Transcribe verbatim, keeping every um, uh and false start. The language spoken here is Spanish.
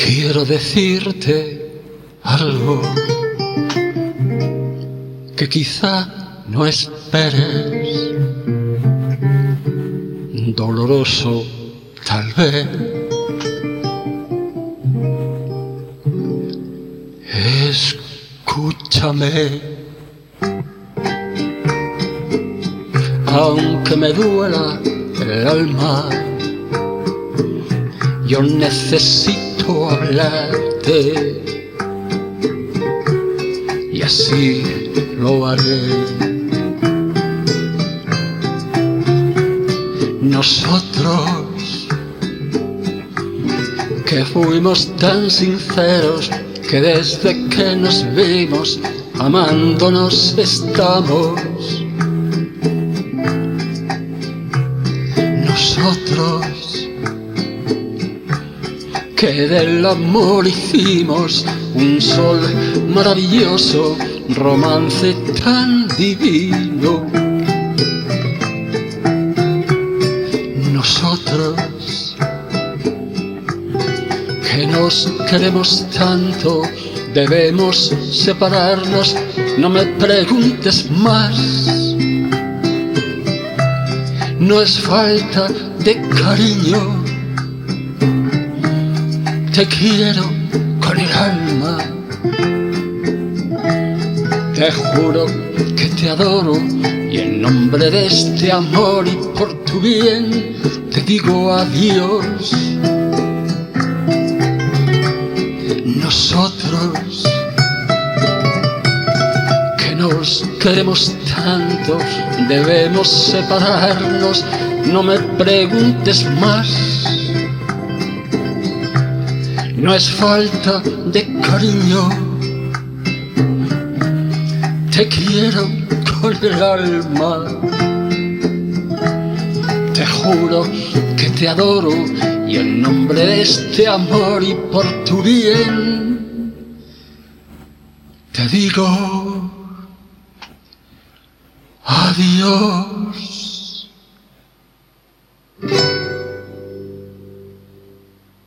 Quiero decirte algo que quizá no esperes, doloroso tal vez. Escúchame, aunque me duela el alma, yo necesito hablarte y así lo haré. Nosotros que fuimos tan sinceros, que desde que nos vimos amándonos estamos. Nosotros que del amor hicimos un sol maravilloso, romance tan divino. Nosotros que nos queremos tanto, debemos separarnos, no me preguntes más. No es falta de cariño, te quiero con el alma. Te juro que te adoro y en nombre de este amor y por tu bien te digo adiós. Nosotros que nos queremos tanto, debemos separarnos, no me preguntes más. No es falta de cariño, te quiero con el alma. Te juro que te adoro y en nombre de este amor y por tu bien te digo adiós.